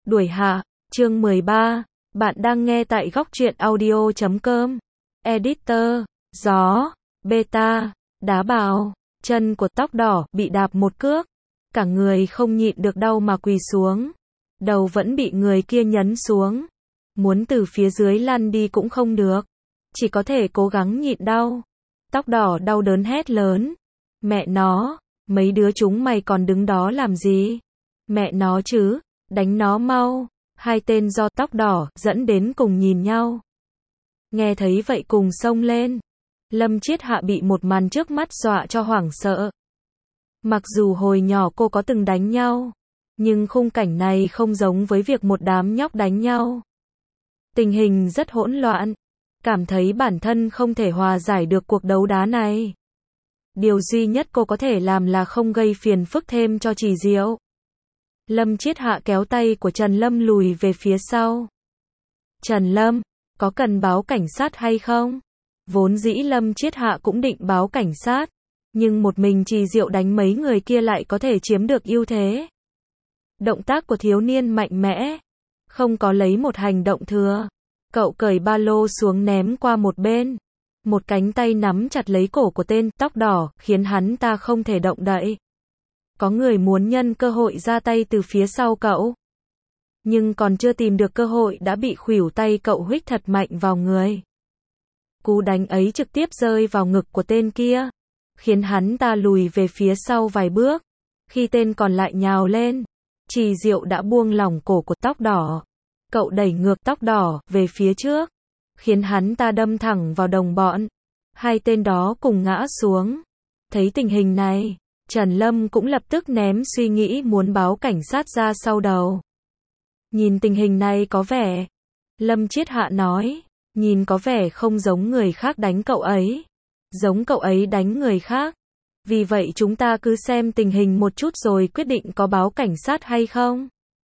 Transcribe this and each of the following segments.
Đuổi hạ, chương 13. Bạn đang nghe tại góc truyện audio.com. Editor, gió, beta, đá bào, chân của tóc đỏ bị đạp một cước. Cả người không nhịn được đau mà quỳ xuống. Đầu vẫn bị người kia nhấn xuống. Muốn từ phía dưới lăn đi cũng không được. Chỉ có thể cố gắng nhịn đau. Tóc đỏ đau đớn hét lớn. Mẹ nó, mấy đứa chúng mày còn đứng đó làm gì? Mẹ nó chứ, đánh nó mau. Hai tên do tóc đỏ dẫn đến cùng nhìn nhau. Nghe thấy vậy cùng xông lên. Lâm Chiết Hạ bị một màn trước mắt dọa cho hoảng sợ. Mặc dù hồi nhỏ cô có từng đánh nhau, nhưng khung cảnh này không giống với việc một đám nhóc đánh nhau. Tình hình rất hỗn loạn. Cảm thấy bản thân không thể hòa giải được cuộc đấu đá này. Điều duy nhất cô có thể làm là không gây phiền phức thêm cho Trì Diệu. Lâm Chiết Hạ kéo tay của Trần Lâm lùi về phía sau. Trần Lâm, có cần báo cảnh sát hay không? Vốn dĩ Lâm Chiết Hạ cũng định báo cảnh sát, nhưng một mình Trì Diệu đánh mấy người kia lại có thể chiếm được ưu thế. Động tác của thiếu niên mạnh mẽ, không có lấy một hành động thừa. Cậu cởi ba lô xuống ném qua một bên. Một cánh tay nắm chặt lấy cổ của tên tóc đỏ, khiến hắn ta không thể động đậy. Có người muốn nhân cơ hội ra tay từ phía sau cậu. Nhưng còn chưa tìm được cơ hội đã bị khuỷu tay cậu huých thật mạnh vào người. Cú đánh ấy trực tiếp rơi vào ngực của tên kia, khiến hắn ta lùi về phía sau vài bước. Khi tên còn lại nhào lên, Trì Diệu đã buông lỏng cổ của tóc đỏ. Cậu đẩy ngược tóc đỏ về phía trước, khiến hắn ta đâm thẳng vào đồng bọn. Hai tên đó cùng ngã xuống. Thấy tình hình này, Trần Lâm cũng lập tức ném suy nghĩ muốn báo cảnh sát ra sau đầu. Nhìn tình hình này có vẻ, Lâm Chiết Hạ nói, nhìn có vẻ không giống người khác đánh cậu ấy, giống cậu ấy đánh người khác. Vì vậy chúng ta cứ xem tình hình một chút rồi quyết định có báo cảnh sát hay không.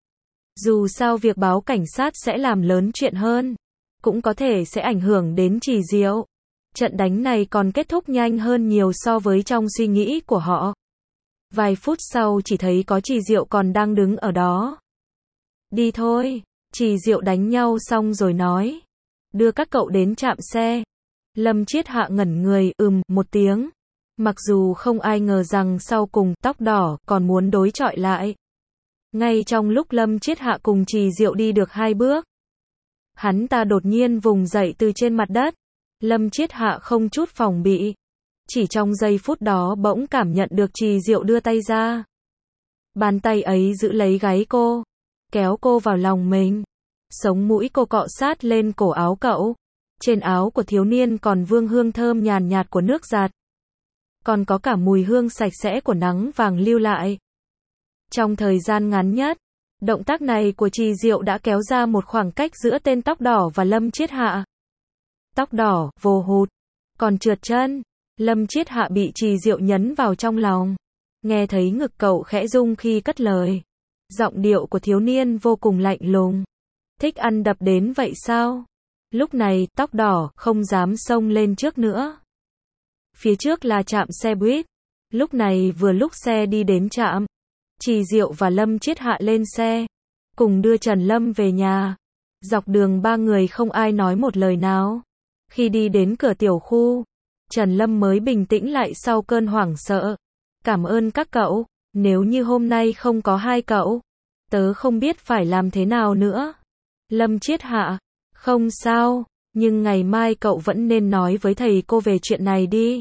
Dù sao việc báo cảnh sát sẽ làm lớn chuyện hơn, cũng có thể sẽ ảnh hưởng đến Trì Diệu. Trận đánh này còn kết thúc nhanh hơn nhiều so với trong suy nghĩ của họ. Vài phút sau chỉ thấy có Trì Diệu còn đang đứng ở đó. Đi thôi, Trì Diệu đánh nhau xong rồi nói. Đưa các cậu đến trạm xe. Lâm Chiết Hạ ngẩn người, một tiếng. Mặc dù không ai ngờ rằng sau cùng tóc đỏ còn muốn đối chọi lại. Ngay trong lúc Lâm Chiết Hạ cùng Trì Diệu đi được 2 bước, hắn ta đột nhiên vùng dậy từ trên mặt đất. Lâm Chiết Hạ không chút phòng bị. Chỉ trong giây phút đó bỗng cảm nhận được Trì Diệu đưa tay ra. Bàn tay ấy giữ lấy gáy cô, kéo cô vào lòng mình. Sống mũi cô cọ sát lên cổ áo cậu. Trên áo của thiếu niên còn vương hương thơm nhàn nhạt của nước giặt. Còn có cả mùi hương sạch sẽ của nắng vàng lưu lại. Trong thời gian ngắn nhất, động tác này của Trì Diệu đã kéo ra một khoảng cách giữa tên tóc đỏ và Lâm Chiết Hạ. Tóc đỏ, vồ hụt, còn trượt chân. Lâm Chiết Hạ bị Trì Diệu nhấn vào trong lòng. Nghe thấy ngực cậu khẽ rung khi cất lời. Giọng điệu của thiếu niên vô cùng lạnh lùng. Thích ăn đập đến vậy sao? Lúc này, tóc đỏ không dám xông lên trước nữa. Phía trước là trạm xe buýt. Lúc này vừa lúc xe đi đến trạm, Trì Diệu và Lâm Chiết Hạ lên xe, cùng đưa Trần Lâm về nhà. Dọc đường ba người không ai nói một lời nào. Khi đi đến cửa tiểu khu, Trần Lâm mới bình tĩnh lại sau cơn hoảng sợ. Cảm ơn các cậu, nếu như hôm nay không có hai cậu, tớ không biết phải làm thế nào nữa. Lâm Chiết Hạ, không sao, nhưng ngày mai cậu vẫn nên nói với thầy cô về chuyện này đi.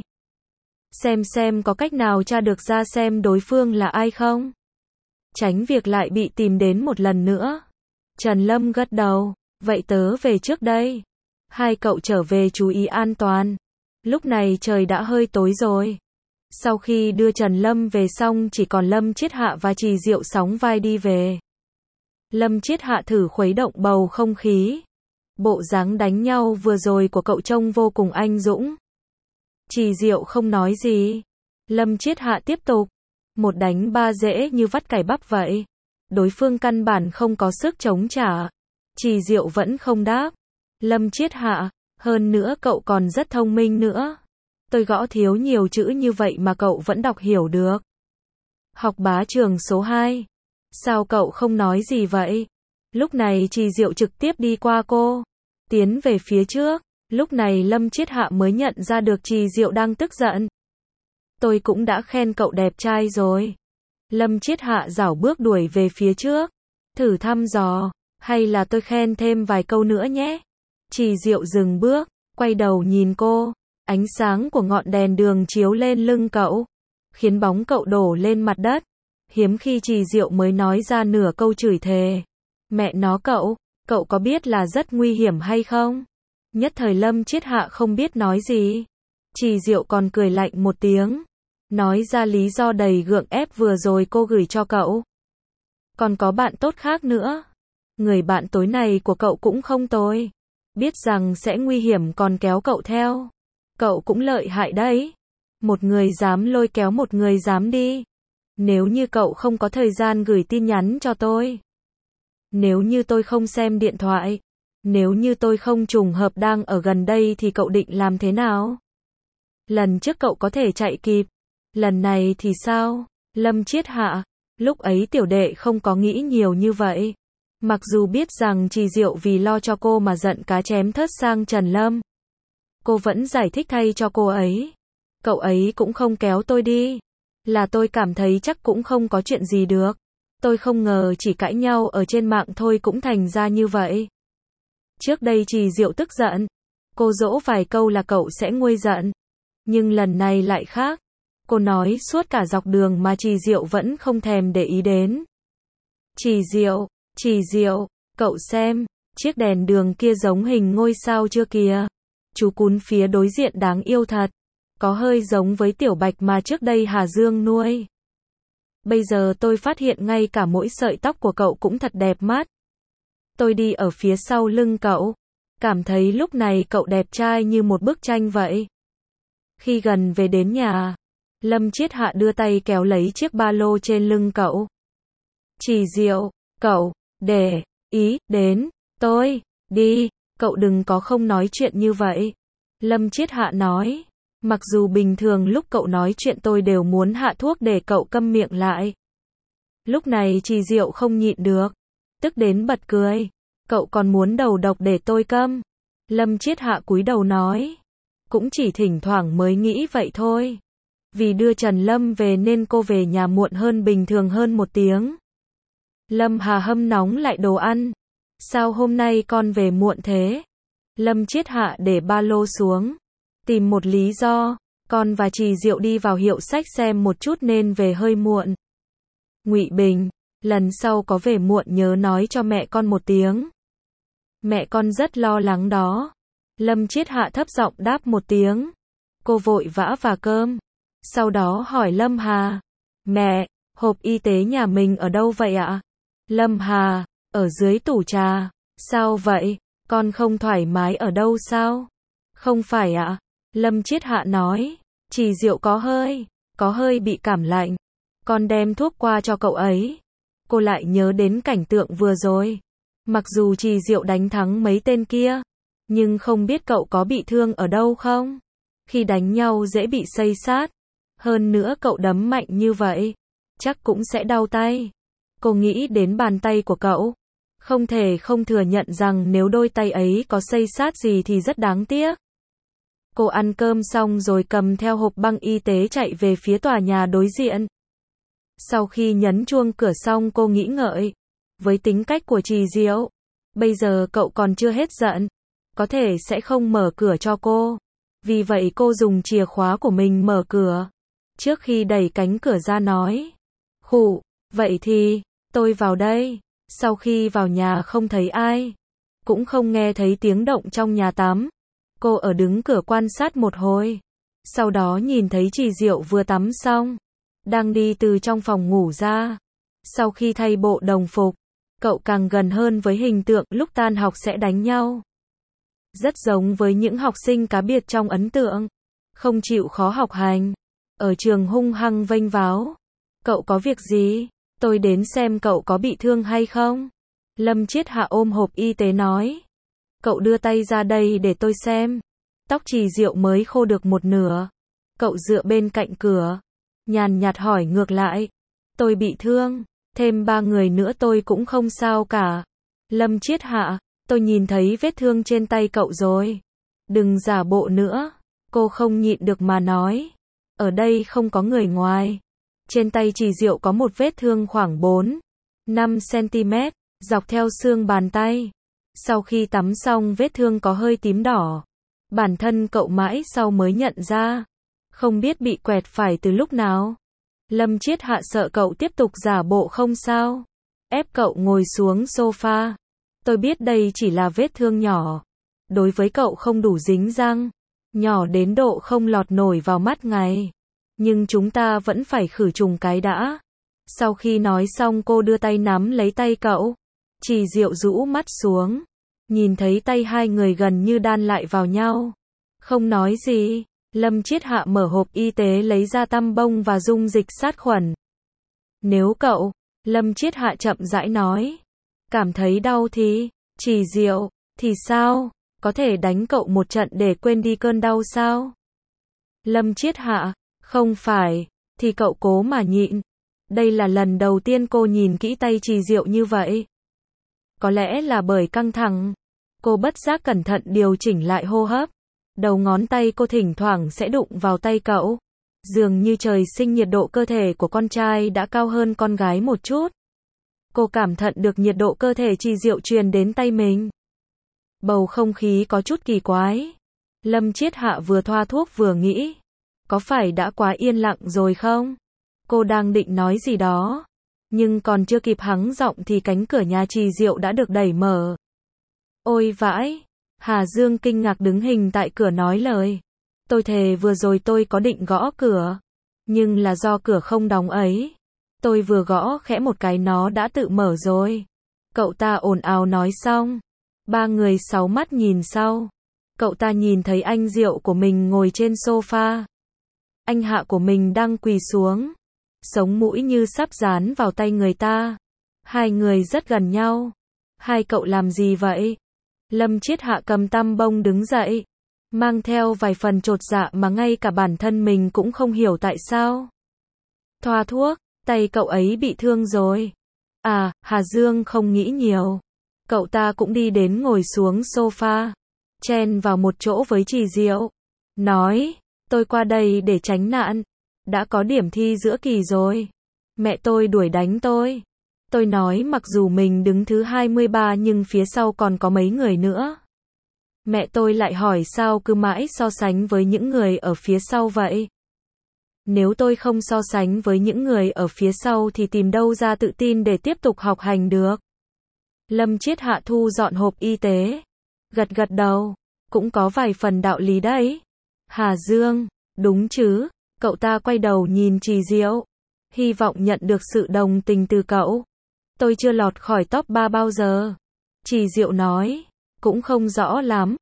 Xem có cách nào tra được ra xem đối phương là ai không. Tránh việc lại bị tìm đến một lần nữa. Trần Lâm gật đầu, vậy tớ về trước đây. Hai cậu trở về chú ý an toàn. Lúc này trời đã hơi tối rồi. Sau khi đưa Trần Lâm về xong chỉ còn Lâm Chiết Hạ và Trì Diệu sóng vai đi về. Lâm Chiết Hạ thử khuấy động bầu không khí. Bộ dáng đánh nhau vừa rồi của cậu trông vô cùng anh dũng. Trì Diệu không nói gì. Lâm Chiết Hạ tiếp tục. Một đánh ba dễ như vắt cải bắp vậy. Đối phương căn bản không có sức chống trả. Trì Diệu vẫn không đáp. Lâm Chiết Hạ, hơn nữa cậu còn rất thông minh nữa. Tôi gõ thiếu nhiều chữ như vậy mà cậu vẫn đọc hiểu được. Học bá trường số 2. Sao cậu không nói gì vậy? Lúc này Trì Diệu trực tiếp đi qua cô, tiến về phía trước. Lúc này Lâm Chiết Hạ mới nhận ra được Trì Diệu đang tức giận. Tôi cũng đã khen cậu đẹp trai rồi. Lâm Chiết Hạ rảo bước đuổi về phía trước. Thử thăm dò, hay là tôi khen thêm vài câu nữa nhé. Trì Diệu dừng bước, quay đầu nhìn cô. Ánh sáng của ngọn đèn đường chiếu lên lưng cậu, khiến bóng cậu đổ lên mặt đất. Hiếm khi Trì Diệu mới nói ra nửa câu chửi thề. Mẹ nó cậu có biết là rất nguy hiểm hay không? Nhất thời Lâm Chiết Hạ không biết nói gì. Trì Diệu còn cười lạnh một tiếng, nói ra lý do đầy gượng ép vừa rồi cô gửi cho cậu. Còn có bạn tốt khác nữa. Người bạn tối này của cậu cũng không tồi. Biết rằng sẽ nguy hiểm còn kéo cậu theo. Cậu cũng lợi hại đấy. Một người dám lôi kéo một người dám đi. Nếu như cậu không có thời gian gửi tin nhắn cho tôi. Nếu như tôi không xem điện thoại. Nếu như tôi không trùng hợp đang ở gần đây thì cậu định làm thế nào? Lần trước cậu có thể chạy kịp. Lần này thì sao? Lâm Chiết Hạ. Lúc ấy tiểu đệ không có nghĩ nhiều như vậy. Mặc dù biết rằng Trì Diệu vì lo cho cô mà giận cá chém thớt sang Trần Lâm. Cô vẫn giải thích thay cho cô ấy. Cậu ấy cũng không kéo tôi đi. Là tôi cảm thấy chắc cũng không có chuyện gì được. Tôi không ngờ chỉ cãi nhau ở trên mạng thôi cũng thành ra như vậy. Trước đây Trì Diệu tức giận. Cô dỗ vài câu là cậu sẽ nguôi giận. Nhưng lần này lại khác. Cô nói suốt cả dọc đường mà Trì Diệu vẫn không thèm để ý đến. Trì Diệu, cậu xem, chiếc đèn đường kia giống hình ngôi sao chưa kìa. Chú cún phía đối diện đáng yêu thật. Có hơi giống với tiểu bạch mà trước đây Hà Dương nuôi. Bây giờ tôi phát hiện ngay cả mỗi sợi tóc của cậu cũng thật đẹp mắt. Tôi đi ở phía sau lưng cậu. Cảm thấy lúc này cậu đẹp trai như một bức tranh vậy. Khi gần về đến nhà, Lâm Chiết Hạ đưa tay kéo lấy chiếc ba lô trên lưng cậu. Trì Diệu, cậu, để ý đến tôi, đi, cậu đừng có không nói chuyện như vậy. Lâm Chiết Hạ nói, mặc dù bình thường lúc cậu nói chuyện tôi đều muốn hạ thuốc để cậu câm miệng lại. Lúc này Trì Diệu không nhịn được, tức đến bật cười. Cậu còn muốn đầu độc để tôi câm. Lâm Chiết Hạ cúi đầu nói, cũng chỉ thỉnh thoảng mới nghĩ vậy thôi. Vì đưa Trần Lâm về nên cô về nhà muộn hơn bình thường hơn một tiếng. Lâm Hà hâm nóng lại đồ ăn. Sao hôm nay con về muộn thế? Lâm Chiết Hạ để ba lô xuống. Tìm một lý do. Con và Trì Diệu đi vào hiệu sách xem một chút nên về hơi muộn. Ngụy Bình, lần sau có về muộn nhớ nói cho mẹ con một tiếng. Mẹ con rất lo lắng đó. Lâm Chiết Hạ thấp giọng đáp một tiếng. Cô vội vã và cơm. Sau đó hỏi Lâm Hà. Mẹ, hộp y tế nhà mình ở đâu vậy ạ? Lâm Hà, ở dưới tủ trà. Sao vậy? Con không thoải mái ở đâu sao? Không phải ạ. Lâm Chiết Hạ nói. Trì Diệu có hơi bị cảm lạnh. Con đem thuốc qua cho cậu ấy. Cô lại nhớ đến cảnh tượng vừa rồi. Mặc dù Trì Diệu đánh thắng mấy tên kia, nhưng không biết cậu có bị thương ở đâu không? Khi đánh nhau dễ bị xây xát. Hơn nữa cậu đấm mạnh như vậy, chắc cũng sẽ đau tay. Cô nghĩ đến bàn tay của cậu. Không thể không thừa nhận rằng nếu đôi tay ấy có xây xát gì thì rất đáng tiếc. Cô ăn cơm xong rồi cầm theo hộp băng y tế chạy về phía tòa nhà đối diện. Sau khi nhấn chuông cửa xong cô nghĩ ngợi. Với tính cách của Trì Diệu, bây giờ cậu còn chưa hết giận. Có thể sẽ không mở cửa cho cô. Vì vậy cô dùng chìa khóa của mình mở cửa. Trước khi đẩy cánh cửa ra nói. Khụ, vậy thì, tôi vào đây. Sau khi vào nhà không thấy ai. Cũng không nghe thấy tiếng động trong nhà tắm. Cô ở đứng cửa quan sát một hồi. Sau đó nhìn thấy Trì Diệu vừa tắm xong. Đang đi từ trong phòng ngủ ra. Sau khi thay bộ đồng phục, cậu càng gần hơn với hình tượng lúc tan học sẽ đánh nhau. Rất giống với những học sinh cá biệt trong ấn tượng. Không chịu khó học hành. Ở trường hung hăng vênh váo. Cậu có việc gì? Tôi đến xem cậu có bị thương hay không? Lâm Chiết Hạ ôm hộp y tế nói. Cậu đưa tay ra đây để tôi xem. Tóc Trì Diệu mới khô được một nửa. Cậu dựa bên cạnh cửa. Nhàn nhạt hỏi ngược lại. Tôi bị thương. Thêm 3 người nữa tôi cũng không sao cả. Lâm Chiết Hạ, tôi nhìn thấy vết thương trên tay cậu rồi. Đừng giả bộ nữa. Cô không nhịn được mà nói. Ở đây không có người ngoài. Trên tay Trì Diệu có một vết thương khoảng 4-5 cm, dọc theo xương bàn tay. Sau khi tắm xong vết thương có hơi tím đỏ. Bản thân cậu mãi sau mới nhận ra. Không biết bị quẹt phải từ lúc nào. Lâm Chiết Hạ sợ cậu tiếp tục giả bộ không sao. Ép cậu ngồi xuống sofa. Tôi biết đây chỉ là vết thương nhỏ. Đối với cậu không đủ dính răng. Nhỏ đến độ không lọt nổi vào mắt ngày. Nhưng chúng ta vẫn phải khử trùng cái đã. Sau khi nói xong cô đưa tay nắm lấy tay cậu. Trì Diệu rũ mắt xuống. Nhìn thấy tay hai người gần như đan lại vào nhau. Không nói gì. Lâm Chiết Hạ mở hộp y tế lấy ra tăm bông và dung dịch sát khuẩn. Nếu cậu, Lâm Chiết Hạ chậm rãi nói, cảm thấy đau thì, Trì Diệu, thì sao? Có thể đánh cậu một trận để quên đi cơn đau sao? Lâm Chiết Hạ, không phải, thì cậu cố mà nhịn. Đây là lần đầu tiên cô nhìn kỹ tay Trì Diệu như vậy. Có lẽ là bởi căng thẳng. Cô bất giác cẩn thận điều chỉnh lại hô hấp. Đầu ngón tay cô thỉnh thoảng sẽ đụng vào tay cậu. Dường như trời sinh nhiệt độ cơ thể của con trai đã cao hơn con gái một chút. Cô cảm nhận được nhiệt độ cơ thể Trì Diệu truyền đến tay mình. Bầu không khí có chút kỳ quái. Lâm Chiết Hạ vừa thoa thuốc vừa nghĩ. Có phải đã quá yên lặng rồi không? Cô đang định nói gì đó. Nhưng còn chưa kịp hắng giọng thì cánh cửa nhà Trì Diệu đã được đẩy mở. Ôi vãi! Hà Dương kinh ngạc đứng hình tại cửa nói lời. Tôi thề vừa rồi tôi có định gõ cửa. Nhưng là do cửa không đóng ấy. Tôi vừa gõ khẽ một cái nó đã tự mở rồi. Cậu ta ồn ào nói xong. Ba người sáu mắt nhìn sau. Cậu ta nhìn thấy anh Diệu của mình ngồi trên sofa. Anh Hạ của mình đang quỳ xuống. Sống mũi như sắp dán vào tay người ta. Hai người rất gần nhau. Hai cậu làm gì vậy? Lâm Chiết Hạ cầm tăm bông đứng dậy. Mang theo vài phần chột dạ mà ngay cả bản thân mình cũng không hiểu tại sao. Thoa thuốc, tay cậu ấy bị thương rồi. À, Hà Dương không nghĩ nhiều. Cậu ta cũng đi đến ngồi xuống sofa. Chen vào một chỗ với Trì Diệu. Nói, tôi qua đây để tránh nạn. Đã có điểm thi giữa kỳ rồi. Mẹ tôi đuổi đánh tôi. Tôi nói mặc dù mình đứng thứ 23 nhưng phía sau còn có mấy người nữa. Mẹ tôi lại hỏi sao cứ mãi so sánh với những người ở phía sau vậy. Nếu tôi không so sánh với những người ở phía sau thì tìm đâu ra tự tin để tiếp tục học hành được. Lâm Chiết Hạ thu dọn hộp y tế. Gật gật đầu. Cũng có vài phần đạo lý đấy. Hà Dương, đúng chứ. Cậu ta quay đầu nhìn Trì Diệu. Hy vọng nhận được sự đồng tình từ cậu. Tôi chưa lọt khỏi top 3 bao giờ. Trì Diệu nói. Cũng không rõ lắm.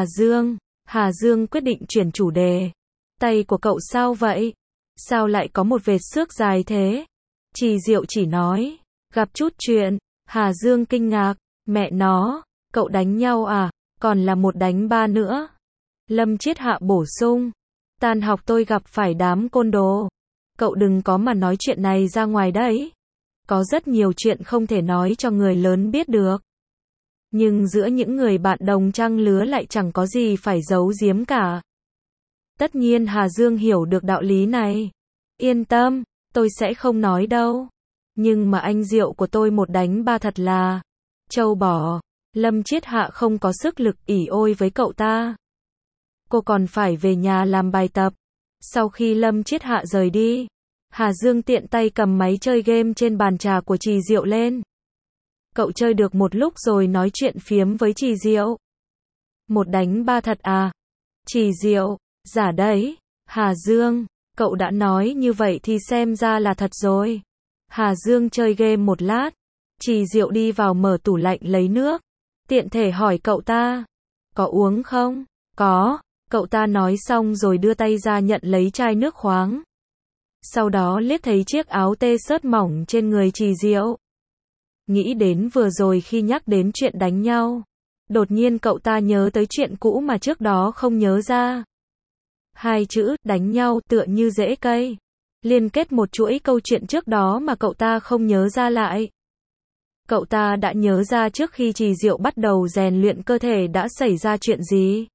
Hà Dương quyết định chuyển chủ đề. Tay của cậu sao vậy? Sao lại có một vệt xước dài thế? Trì Diệu chỉ nói. Gặp chút chuyện. Hà Dương kinh ngạc. Mẹ nó. Cậu đánh nhau à? Còn là một đánh ba nữa. Lâm Chiết Hạ bổ sung. Tan học tôi gặp phải đám côn đồ. Cậu đừng có mà nói chuyện này ra ngoài đấy. Có rất nhiều chuyện không thể nói cho người lớn biết được. Nhưng giữa những người bạn đồng trang lứa lại chẳng có gì phải giấu giếm cả. Tất nhiên Hà Dương hiểu được đạo lý này. Yên tâm, tôi sẽ không nói đâu. Nhưng mà anh Diệu của tôi một đánh ba thật là trâu bò. Lâm Chiết Hạ không có sức lực ỉ ôi với cậu ta. Cô còn phải về nhà làm bài tập. Sau khi Lâm Chiết Hạ rời đi, Hà Dương tiện tay cầm máy chơi game trên bàn trà của Trì Diệu lên. Cậu chơi được một lúc rồi nói chuyện phiếm với Trì Diệu. Một đánh ba thật à? Trì Diệu, giả đấy. Hà Dương, cậu đã nói như vậy thì xem ra là thật rồi. Hà Dương chơi game một lát. Trì Diệu đi vào mở tủ lạnh lấy nước. Tiện thể hỏi cậu ta. Có uống không? Có. Cậu ta nói xong rồi đưa tay ra nhận lấy chai nước khoáng. Sau đó liếc thấy chiếc áo t-shirt mỏng trên người Trì Diệu. Nghĩ đến vừa rồi khi nhắc đến chuyện đánh nhau. Đột nhiên cậu ta nhớ tới chuyện cũ mà trước đó không nhớ ra. Hai chữ, đánh nhau, tựa như rễ cây. Liên kết một chuỗi câu chuyện trước đó mà cậu ta không nhớ ra lại. Cậu ta đã nhớ ra trước khi Trì Diệu bắt đầu rèn luyện cơ thể đã xảy ra chuyện gì.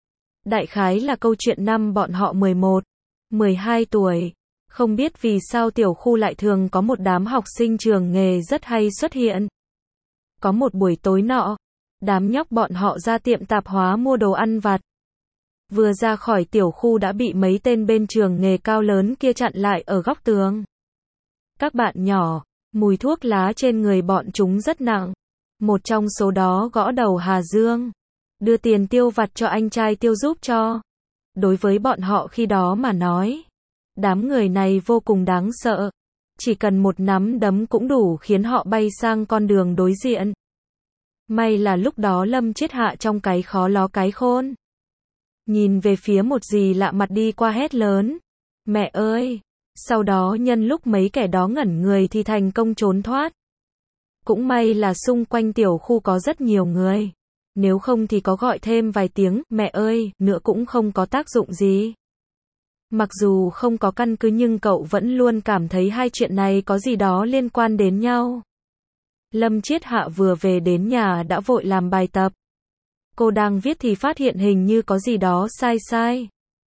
Đại khái là câu chuyện năm bọn họ 11, 12 tuổi. Không biết vì sao tiểu khu lại thường có một đám học sinh trường nghề rất hay xuất hiện. Có một buổi tối nọ, đám nhóc bọn họ ra tiệm tạp hóa mua đồ ăn vặt. Vừa ra khỏi tiểu khu đã bị mấy tên bên trường nghề cao lớn kia chặn lại ở góc tường. Các bạn nhỏ, mùi thuốc lá trên người bọn chúng rất nặng. Một trong số đó gõ đầu Hà Dương. Đưa tiền tiêu vặt cho anh trai tiêu giúp cho. Đối với bọn họ khi đó mà nói, đám người này vô cùng đáng sợ. Chỉ cần một nắm đấm cũng đủ khiến họ bay sang con đường đối diện. May là lúc đó Lâm Chiết Hạ trong cái khó ló cái khôn. Nhìn về phía một dì lạ mặt đi qua hét lớn. Mẹ ơi! Sau đó nhân lúc mấy kẻ đó ngẩn người thì thành công trốn thoát. Cũng may là xung quanh tiểu khu có rất nhiều người. Nếu không thì có gọi thêm vài tiếng, mẹ ơi, nữa cũng không có tác dụng gì. Mặc dù không có căn cứ nhưng cậu vẫn luôn cảm thấy hai chuyện này có gì đó liên quan đến nhau. Lâm Chiết Hạ vừa về đến nhà đã vội làm bài tập. Cô đang viết thì phát hiện hình như có gì đó sai sai.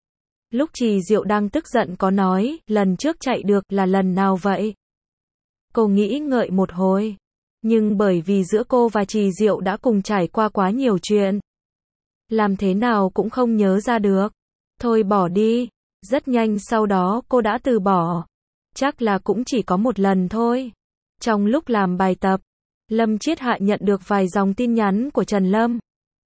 Lúc Trì Diệu đang tức giận có nói, lần trước chạy được là lần nào vậy? Cô nghĩ ngợi một hồi. Nhưng bởi vì giữa cô và Trì Diệu đã cùng trải qua quá nhiều chuyện. Làm thế nào cũng không nhớ ra được. Thôi bỏ đi. Rất nhanh sau đó cô đã từ bỏ. Chắc là cũng chỉ có một lần thôi. Trong lúc làm bài tập, Lâm Chiết Hạ nhận được vài dòng tin nhắn của Trần Lâm.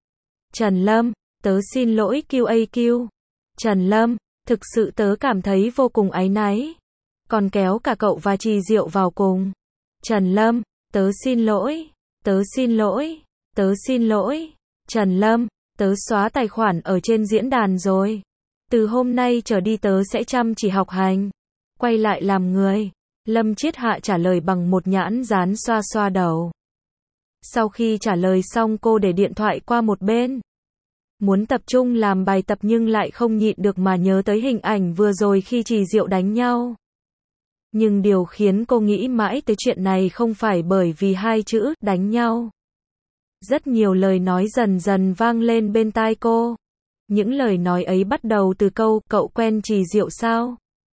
Trần Lâm, tớ xin lỗi QAQ. Trần Lâm, thực sự tớ cảm thấy vô cùng áy náy. Còn kéo cả cậu và Trì Diệu vào cùng. Trần Lâm, tớ xin lỗi. Tớ xin lỗi. Tớ xin lỗi. Trần Lâm, tớ xóa tài khoản ở trên diễn đàn rồi. Từ hôm nay trở đi tớ sẽ chăm chỉ học hành. Quay lại làm người. Lâm Chiết Hạ trả lời bằng một nhãn dán xoa xoa đầu. Sau khi trả lời xong cô để điện thoại qua một bên. Muốn tập trung làm bài tập nhưng lại không nhịn được mà nhớ tới hình ảnh vừa rồi khi Trì Diệu đánh nhau. Nhưng điều khiến cô nghĩ mãi tới chuyện này không phải bởi vì hai chữ đánh nhau. Rất nhiều lời nói dần dần vang lên bên tai cô. Những lời nói ấy bắt đầu từ câu, cậu quen Trì Diệu sao?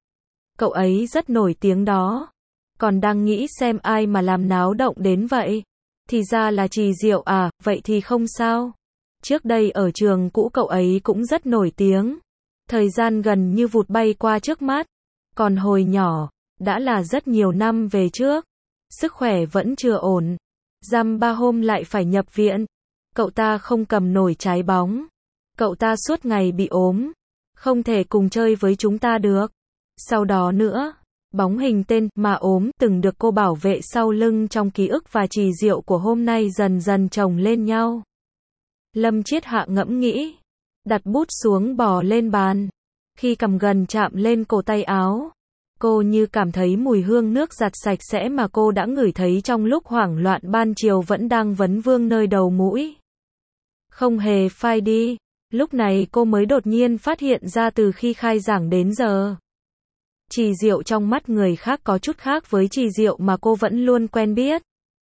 Cậu ấy rất nổi tiếng đó. Còn đang nghĩ xem ai mà làm náo động đến vậy. Thì ra là Trì Diệu à, vậy thì không sao. Trước đây ở trường cũ cậu ấy cũng rất nổi tiếng. Thời gian gần như vụt bay qua trước mắt. Còn hồi nhỏ, đã là rất nhiều năm về trước. Sức khỏe vẫn chưa ổn. Dăm 3 hôm lại phải nhập viện. Cậu ta không cầm nổi trái bóng. Cậu ta suốt ngày bị ốm. Không thể cùng chơi với chúng ta được. Sau đó nữa, bóng hình tên mà ốm từng được cô bảo vệ sau lưng trong ký ức và Trì Diệu của hôm nay dần dần chồng lên nhau. Lâm Chiết Hạ ngẫm nghĩ. Đặt bút xuống bò lên bàn. Khi cầm gần chạm lên cổ tay áo. Cô như cảm thấy mùi hương nước giặt sạch sẽ mà cô đã ngửi thấy trong lúc hoảng loạn ban chiều vẫn đang vấn vương nơi đầu mũi. Không hề phai đi. Lúc này cô mới đột nhiên phát hiện ra từ khi khai giảng đến giờ. Trì Diệu trong mắt người khác có chút khác với Trì Diệu mà cô vẫn luôn quen biết.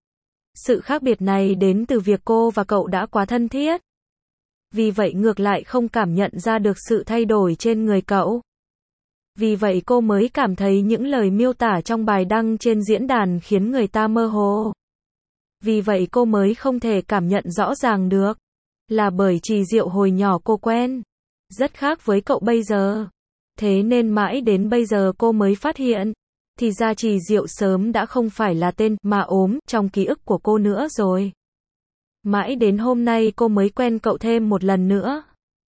Sự khác biệt này đến từ việc cô và cậu đã quá thân thiết. Vì vậy ngược lại không cảm nhận ra được sự thay đổi trên người cậu. Vì vậy cô mới cảm thấy những lời miêu tả trong bài đăng trên diễn đàn khiến người ta mơ hồ. Vì vậy cô mới không thể cảm nhận rõ ràng được. Là bởi Trì Diệu hồi nhỏ cô quen. Rất khác với cậu bây giờ. Thế nên mãi đến bây giờ cô mới phát hiện. Thì ra Trì Diệu sớm đã không phải là tên mà ốm trong ký ức của cô nữa rồi. Mãi đến hôm nay cô mới quen cậu thêm một lần nữa.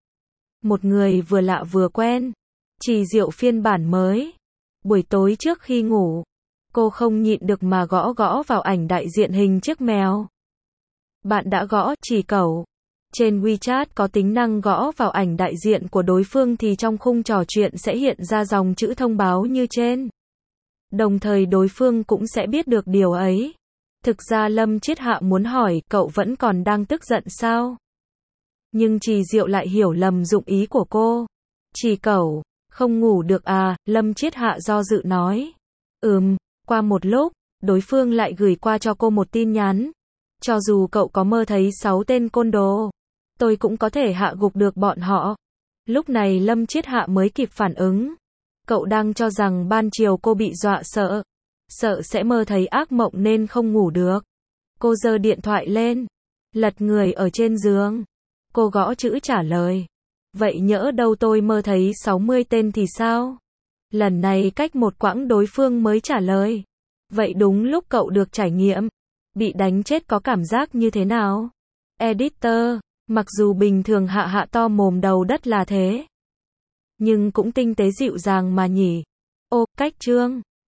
Một người vừa lạ vừa quen. Trì Diệu phiên bản mới. Buổi tối trước khi ngủ, cô không nhịn được mà gõ gõ vào ảnh đại diện hình chiếc mèo. Bạn đã gõ, chỉ cẩu. Trên WeChat có tính năng gõ vào ảnh đại diện của đối phương thì trong khung trò chuyện sẽ hiện ra dòng chữ thông báo như trên. Đồng thời đối phương cũng sẽ biết được điều ấy. Thực ra Lâm Chiết Hạ muốn hỏi, cậu vẫn còn đang tức giận sao? Nhưng Trì Diệu lại hiểu lầm dụng ý của cô. Chỉ cẩu, không ngủ được à? Lâm Chiết Hạ do dự nói. Qua một lúc, đối phương lại gửi qua cho cô một tin nhắn. Cho dù cậu có mơ thấy 6 tên côn đồ, tôi cũng có thể hạ gục được bọn họ. Lúc này Lâm Chiết Hạ mới kịp phản ứng. Cậu đang cho rằng ban chiều cô bị dọa sợ. Sợ sẽ mơ thấy ác mộng nên không ngủ được. Cô giơ điện thoại lên. Lật người ở trên giường. Cô gõ chữ trả lời. Vậy nhỡ đâu tôi mơ thấy 60 tên thì sao? Lần này cách một quãng đối phương mới trả lời. Vậy đúng lúc cậu được trải nghiệm. Bị đánh chết có cảm giác như thế nào? Editor, mặc dù bình thường Hạ Hạ to mồm đầu đất là thế, nhưng cũng tinh tế dịu dàng mà nhỉ. Ô, cách chương.